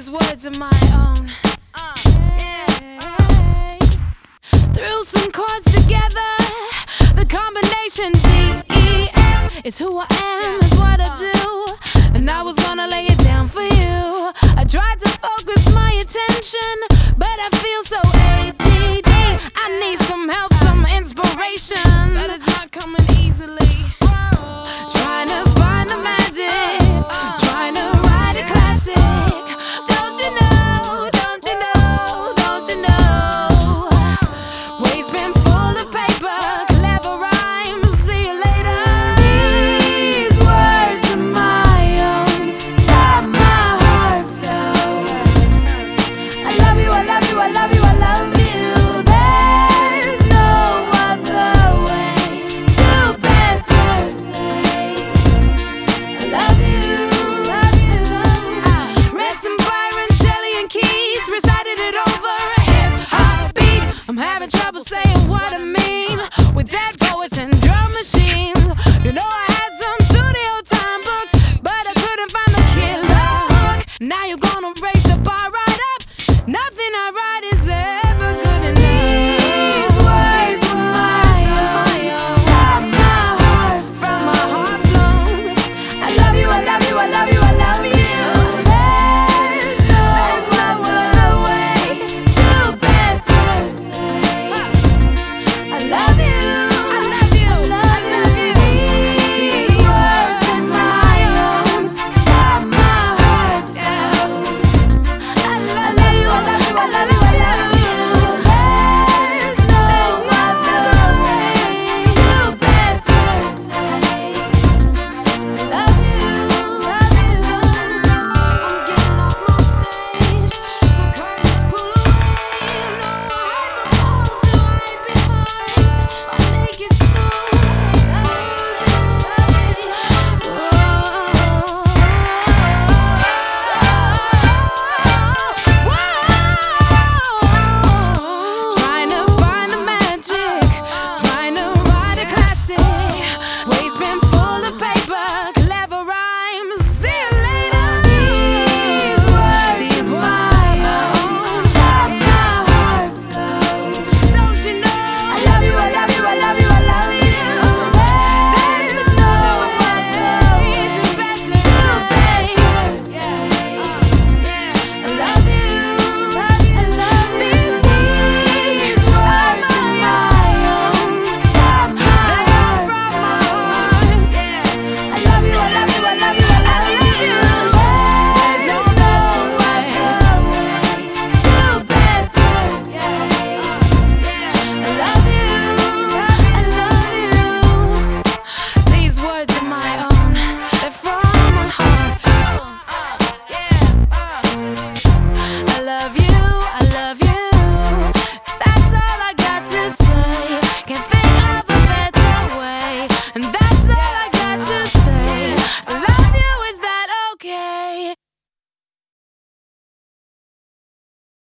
these words of my own. Threw some chords together. The combination D-E-F is who I am, is what I do. And I was gonna lay it down for you. I tried to focus my attention, but I feel so ADD. I need some help, some inspiration, but it's not coming easily.